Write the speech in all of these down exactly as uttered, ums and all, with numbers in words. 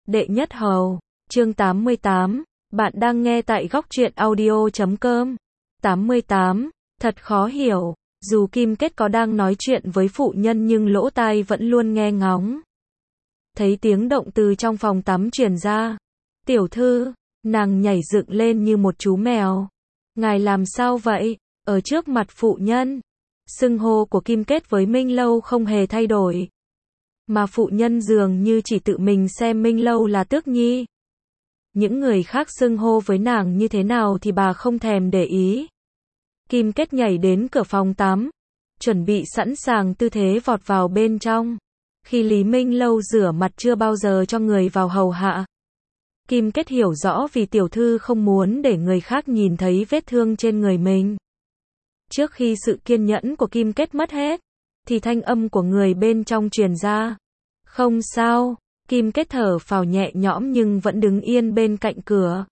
Đệ nhất hầu, chương tám mươi tám, bạn đang nghe tại góc truyện audio chấm com. tám mươi tám, thật khó hiểu, dù Kim Kết có đang nói chuyện với phụ nhân nhưng lỗ tai vẫn luôn nghe ngóng. Thấy tiếng động từ trong phòng tắm truyền ra. Tiểu thư, nàng nhảy dựng lên như một chú mèo. Ngài làm sao vậy? Ở trước mặt phụ nhân, xưng hô của Kim Kết với Minh Lâu không hề thay đổi. Mà phụ nhân dường như chỉ tự mình xem Minh Lâu là Tước Nhi. Những người khác xưng hô với nàng như thế nào thì bà không thèm để ý. Kim Kết nhảy đến cửa phòng tắm, chuẩn bị sẵn sàng tư thế vọt vào bên trong. Khi Lý Minh Lâu rửa mặt chưa bao giờ cho người vào hầu hạ. Kim Kết hiểu rõ vì tiểu thư không muốn để người khác nhìn thấy vết thương trên người mình. Trước khi sự kiên nhẫn của Kim Kết mất hết, thì thanh âm của người bên trong truyền ra. Không sao, Kim Kết thở phào nhẹ nhõm nhưng vẫn đứng yên bên cạnh cửa.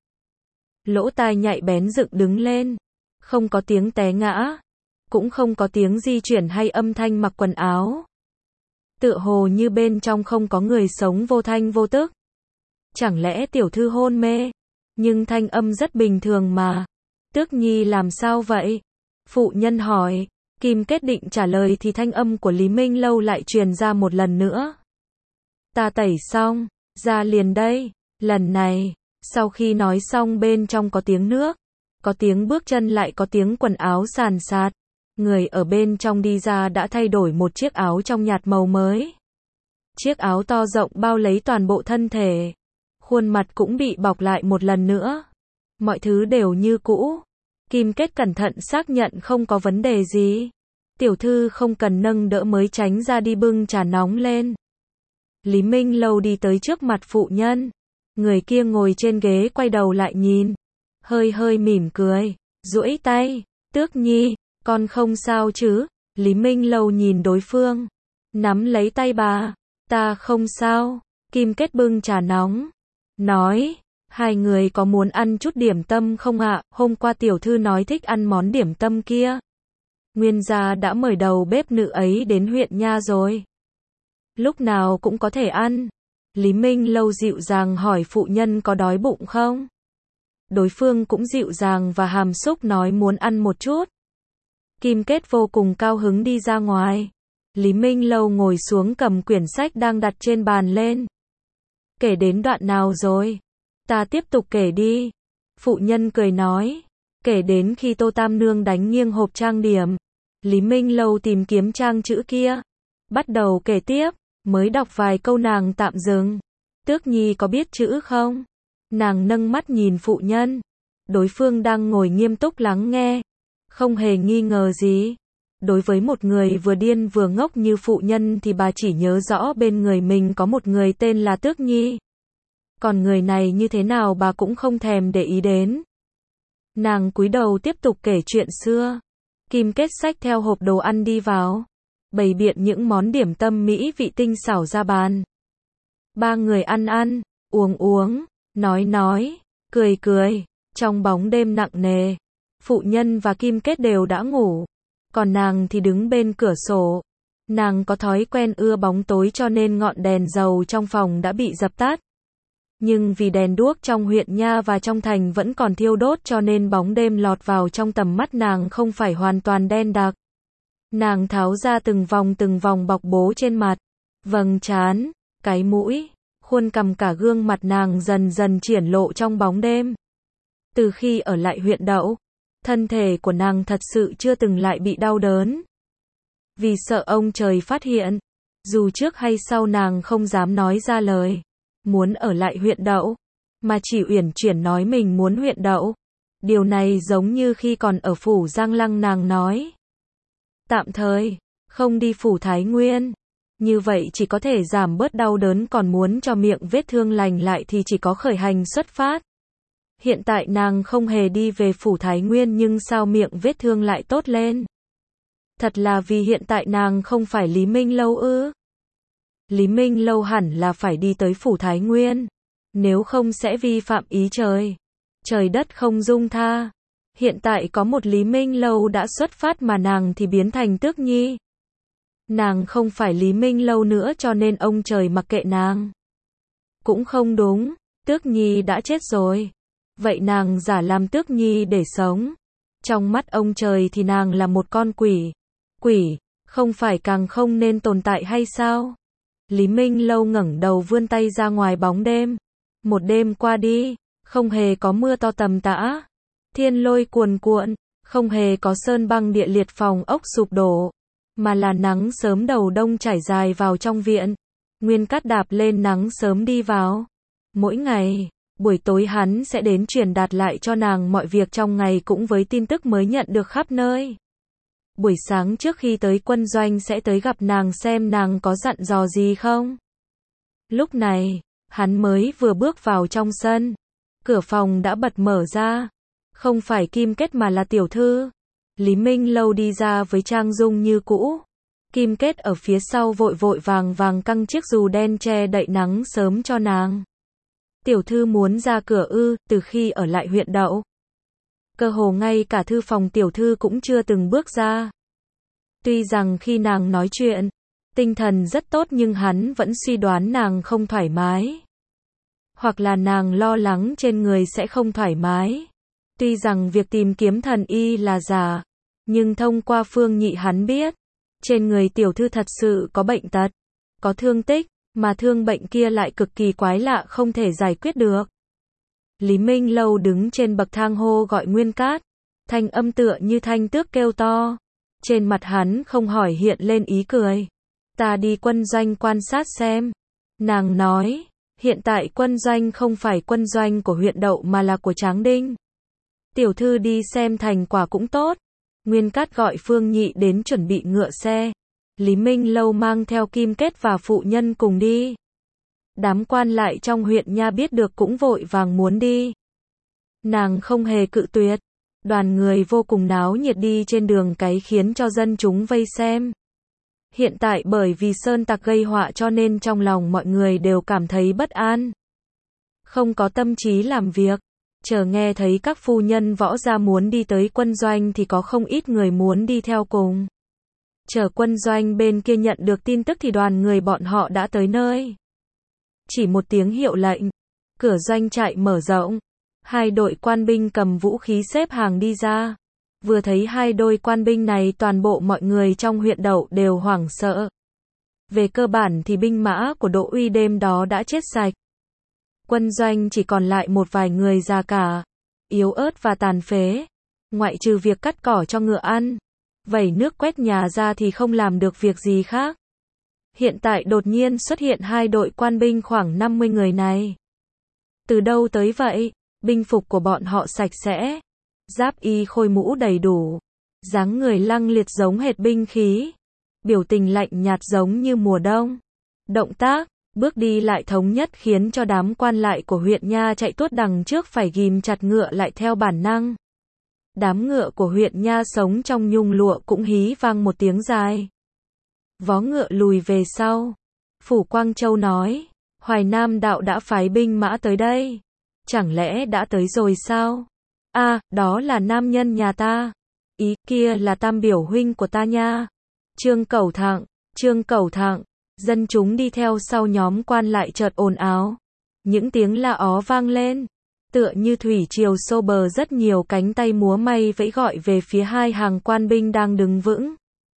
Lỗ tai nhạy bén dựng đứng lên. Không có tiếng té ngã. Cũng không có tiếng di chuyển hay âm thanh mặc quần áo. Tựa hồ như bên trong không có người sống vô thanh vô tức. Chẳng lẽ tiểu thư hôn mê? Nhưng thanh âm rất bình thường mà. Tước Nhi làm sao vậy? Phụ nhân hỏi. Kim Kết định trả lời thì thanh âm của Lý Minh Lâu lại truyền ra một lần nữa. Ta tẩy xong, ra liền đây. Lần này, sau khi nói xong bên trong có tiếng nước, có tiếng bước chân lại có tiếng quần áo sàn sạt. Người ở bên trong đi ra đã thay đổi một chiếc áo trong nhạt màu mới. Chiếc áo to rộng bao lấy toàn bộ thân thể. Khuôn mặt cũng bị bọc lại một lần nữa. Mọi thứ đều như cũ. Kim Kết cẩn thận xác nhận không có vấn đề gì. Tiểu thư không cần nâng đỡ mới tránh ra đi bưng trà nóng lên. Lý Minh Lâu đi tới trước mặt phụ nhân. Người kia ngồi trên ghế quay đầu lại nhìn. Hơi hơi mỉm cười. Duỗi tay. Tước Nhi, con không sao chứ? Lý Minh Lâu nhìn đối phương. Nắm lấy tay bà. Ta không sao. Kim Kết bưng trà nóng. Nói. Hai người có muốn ăn chút điểm tâm không ạ? Hôm qua tiểu thư nói thích ăn món điểm tâm kia. Nguyên gia đã mời đầu bếp nữ ấy đến huyện nha rồi. Lúc nào cũng có thể ăn. Lý Minh Lâu dịu dàng hỏi phụ nhân có đói bụng không? Đối phương cũng dịu dàng và hàm xúc nói muốn ăn một chút. Kim Kết vô cùng cao hứng đi ra ngoài. Lý Minh Lâu ngồi xuống cầm quyển sách đang đặt trên bàn lên. Kể đến đoạn nào rồi? Ta tiếp tục kể đi. Phụ nhân cười nói. Kể đến khi Tô Tam Nương đánh nghiêng hộp trang điểm. Lý Minh Lâu tìm kiếm trang chữ kia. Bắt đầu kể tiếp. Mới đọc vài câu nàng tạm dừng. Tước Nhi có biết chữ không? Nàng nâng mắt nhìn phụ nhân. Đối phương đang ngồi nghiêm túc lắng nghe. Không hề nghi ngờ gì. Đối với một người vừa điên vừa ngốc như phụ nhân thì bà chỉ nhớ rõ bên người mình có một người tên là Tước Nhi. Còn người này như thế nào bà cũng không thèm để ý đến. Nàng cúi đầu tiếp tục kể chuyện xưa. Kim Kết xách theo hộp đồ ăn đi vào. Bày biện những món điểm tâm mỹ vị tinh xảo ra bàn. Ba người ăn ăn, uống uống, nói nói, cười cười. Trong bóng đêm nặng nề, phụ nhân và Kim Kết đều đã ngủ. Còn nàng thì đứng bên cửa sổ. Nàng có thói quen ưa bóng tối cho nên ngọn đèn dầu trong phòng đã bị dập tắt. Nhưng vì đèn đuốc trong huyện nha và trong thành vẫn còn thiêu đốt cho nên bóng đêm lọt vào trong tầm mắt nàng không phải hoàn toàn đen đặc. Nàng tháo ra từng vòng từng vòng bọc bố trên mặt, vầng trán, cái mũi, khuôn cằm cả gương mặt nàng dần dần triển lộ trong bóng đêm. Từ khi ở lại huyện Đậu, thân thể của nàng thật sự chưa từng lại bị đau đớn. Vì sợ ông trời phát hiện, dù trước hay sau nàng không dám nói ra lời muốn ở lại huyện Đậu, mà chỉ uyển chuyển nói mình muốn huyện Đậu. Điều này giống như khi còn ở phủ Giang Lăng nàng nói. Tạm thời, không đi phủ Thái Nguyên. Như vậy chỉ có thể giảm bớt đau đớn, còn muốn cho miệng vết thương lành lại thì chỉ có khởi hành xuất phát. Hiện tại nàng không hề đi về phủ Thái Nguyên nhưng sao miệng vết thương lại tốt lên? Thật là vì hiện tại nàng không phải Lý Minh Lâu ư? Lý Minh Lâu hẳn là phải đi tới phủ Thái Nguyên. Nếu không sẽ vi phạm ý trời. Trời đất không dung tha. Hiện tại có một Lý Minh Lâu đã xuất phát mà nàng thì biến thành Tước Nhi. Nàng không phải Lý Minh Lâu nữa cho nên ông trời mặc kệ nàng. Cũng không đúng, Tước Nhi đã chết rồi. Vậy nàng giả làm Tước Nhi để sống. Trong mắt ông trời thì nàng là một con quỷ. Quỷ, không phải càng không nên tồn tại hay sao? Lý Minh Lâu ngẩng đầu vươn tay ra ngoài bóng đêm. Một đêm qua đi, không hề có mưa to tầm tã. Thiên lôi cuồn cuộn, không hề có sơn băng địa liệt phòng ốc sụp đổ. Mà là nắng sớm đầu đông trải dài vào trong viện. Nguyên Cát đạp lên nắng sớm đi vào. Mỗi ngày, buổi tối hắn sẽ đến truyền đạt lại cho nàng mọi việc trong ngày cũng với tin tức mới nhận được khắp nơi. Buổi sáng trước khi tới quân doanh sẽ tới gặp nàng xem nàng có dặn dò gì không. Lúc này, hắn mới vừa bước vào trong sân. Cửa phòng đã bật mở ra. Không phải Kim Kết mà là tiểu thư. Lý Minh Lâu đi ra với trang dung như cũ. Kim Kết ở phía sau vội vội vàng vàng căng chiếc dù đen che đậy nắng sớm cho nàng. Tiểu thư muốn ra cửa ư, từ khi ở lại huyện Đậu. Cơ hồ ngay cả thư phòng tiểu thư cũng chưa từng bước ra. Tuy rằng khi nàng nói chuyện, tinh thần rất tốt nhưng hắn vẫn suy đoán nàng không thoải mái. Hoặc là nàng lo lắng trên người sẽ không thoải mái. Tuy rằng việc tìm kiếm thần y là giả, nhưng thông qua Phương Nhị hắn biết, trên người tiểu thư thật sự có bệnh tật, có thương tích, mà thương bệnh kia lại cực kỳ quái lạ không thể giải quyết được. Lý Minh Lâu đứng trên bậc thang hô gọi Nguyên Cát, thanh âm tựa như thanh tước kêu to. Trên mặt hắn không hỏi hiện lên ý cười. Ta đi quân doanh quan sát xem. Nàng nói, hiện tại quân doanh không phải quân doanh của huyện Đậu mà là của Tráng Đinh. Tiểu thư đi xem thành quả cũng tốt. Nguyên Cát gọi Phương Nhị đến chuẩn bị ngựa xe. Lý Minh Lâu mang theo Kim Kết và phụ nhân cùng đi. Đám quan lại trong huyện nha biết được cũng vội vàng muốn đi. Nàng không hề cự tuyệt. Đoàn người vô cùng náo nhiệt đi trên đường cái khiến cho dân chúng vây xem. Hiện tại bởi vì sơn tặc gây họa cho nên trong lòng mọi người đều cảm thấy bất an. Không có tâm trí làm việc. Chờ nghe thấy các phu nhân võ gia muốn đi tới quân doanh thì có không ít người muốn đi theo cùng. Chờ quân doanh bên kia nhận được tin tức thì đoàn người bọn họ đã tới nơi. Chỉ một tiếng hiệu lệnh, cửa doanh trại mở rộng. Hai đội quan binh cầm vũ khí xếp hàng đi ra. Vừa thấy hai đôi quan binh này toàn bộ mọi người trong huyện Đậu đều hoảng sợ. Về cơ bản thì binh mã của Đỗ Uy đêm đó đã chết sạch. Quân doanh chỉ còn lại một vài người già cả, yếu ớt và tàn phế. Ngoại trừ việc cắt cỏ cho ngựa ăn, vẩy nước quét nhà ra thì không làm được việc gì khác. Hiện tại đột nhiên xuất hiện hai đội quan binh khoảng năm mươi người này. Từ đâu tới vậy? Binh phục của bọn họ sạch sẽ, giáp y khôi mũ đầy đủ, dáng người lăng liệt giống hệt binh khí, biểu tình lạnh nhạt giống như mùa đông. Động tác, bước đi lại thống nhất khiến cho đám quan lại của huyện nha chạy tuốt đằng trước phải ghim chặt ngựa lại theo bản năng. Đám ngựa của huyện nha sống trong nhung lụa cũng hí vang một tiếng dài. Vó ngựa lùi về sau. Phủ Quang Châu nói, Hoài Nam đạo đã phái binh mã tới đây. Chẳng lẽ đã tới rồi sao? A, à, đó là nam nhân nhà ta. Ý kia là tam biểu huynh của ta nha. Trương Cẩu Thặng, Trương Cẩu Thặng. Dân chúng đi theo sau nhóm quan lại chợt ồn ào. Những tiếng la ó vang lên. Tựa như thủy triều xô bờ rất nhiều cánh tay múa may vẫy gọi về phía hai hàng quan binh đang đứng vững.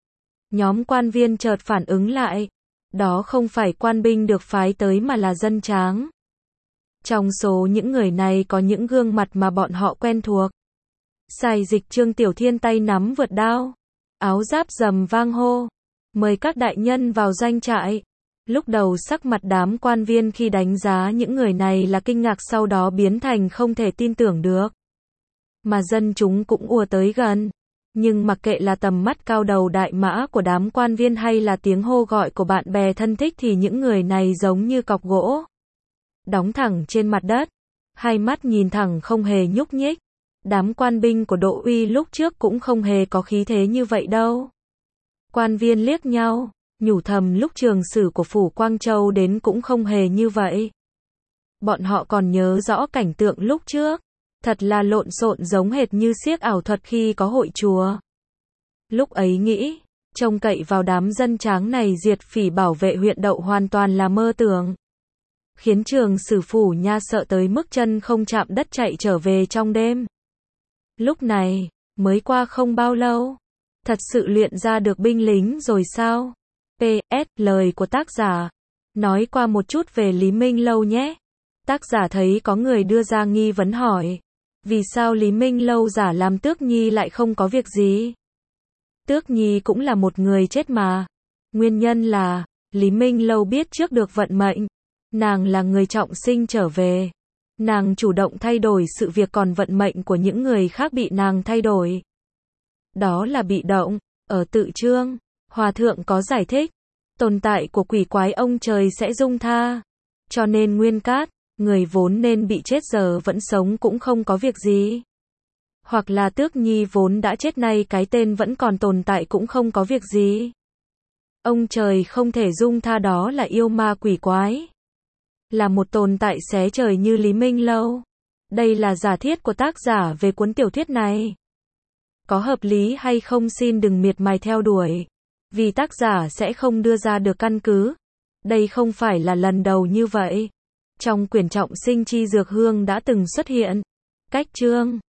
Nhóm quan viên chợt phản ứng lại. Đó không phải quan binh được phái tới mà là dân tráng. Trong số những người này có những gương mặt mà bọn họ quen thuộc. Sài Dịch Trương Tiểu Thiên tay nắm vượt đao, áo giáp rầm vang hô, mời các đại nhân vào doanh trại. Lúc đầu sắc mặt đám quan viên khi đánh giá những người này là kinh ngạc, sau đó biến thành không thể tin tưởng được. Mà dân chúng cũng ùa tới gần. Nhưng mặc kệ là tầm mắt cao đầu đại mã của đám quan viên hay là tiếng hô gọi của bạn bè thân thích thì những người này giống như cọc gỗ. Đóng thẳng trên mặt đất, hai mắt nhìn thẳng không hề nhúc nhích. Đám quan binh của Đỗ Uy lúc trước cũng không hề có khí thế như vậy đâu. Quan viên liếc nhau, nhủ thầm lúc trường sử của Phủ Quang Châu đến cũng không hề như vậy. Bọn họ còn nhớ rõ cảnh tượng lúc trước, thật là lộn xộn giống hệt như xiếc ảo thuật khi có hội chùa. Lúc ấy nghĩ, trông cậy vào đám dân tráng này diệt phỉ bảo vệ huyện Đậu hoàn toàn là mơ tưởng. khiến Trường Sử Phủ Nha sợ tới mức chân không chạm đất chạy trở về trong đêm. Lúc này, mới qua không bao lâu, thật sự luyện ra được binh lính rồi sao? pê ét, lời của tác giả. Nói qua một chút về Lý Minh Lâu nhé. Tác giả thấy có người đưa ra nghi vấn hỏi. Vì sao Lý Minh Lâu giả làm Tước Nhi lại không có việc gì? Tước Nhi cũng là một người chết mà. Nguyên nhân là, Lý Minh Lâu biết trước được vận mệnh. Nàng là người trọng sinh trở về. Nàng chủ động thay đổi sự việc còn vận mệnh của những người khác bị nàng thay đổi. Đó là bị động. Ở tự chương, Hòa Thượng có giải thích. Tồn tại của quỷ quái ông trời sẽ dung tha. Cho nên Nguyên Cát, người vốn nên bị chết giờ vẫn sống cũng không có việc gì. Hoặc là Tước Nhi vốn đã chết nay cái tên vẫn còn tồn tại cũng không có việc gì. Ông trời không thể dung tha đó là yêu ma quỷ quái. Là một tồn tại xé trời như Lý Minh Lâu. Đây là giả thiết của tác giả về cuốn tiểu thuyết này. Có hợp lý hay không xin đừng miệt mài theo đuổi. Vì tác giả sẽ không đưa ra được căn cứ. Đây không phải là lần đầu như vậy. Trong quyển Trọng Sinh Chi Dược Hương đã từng xuất hiện. Cách chương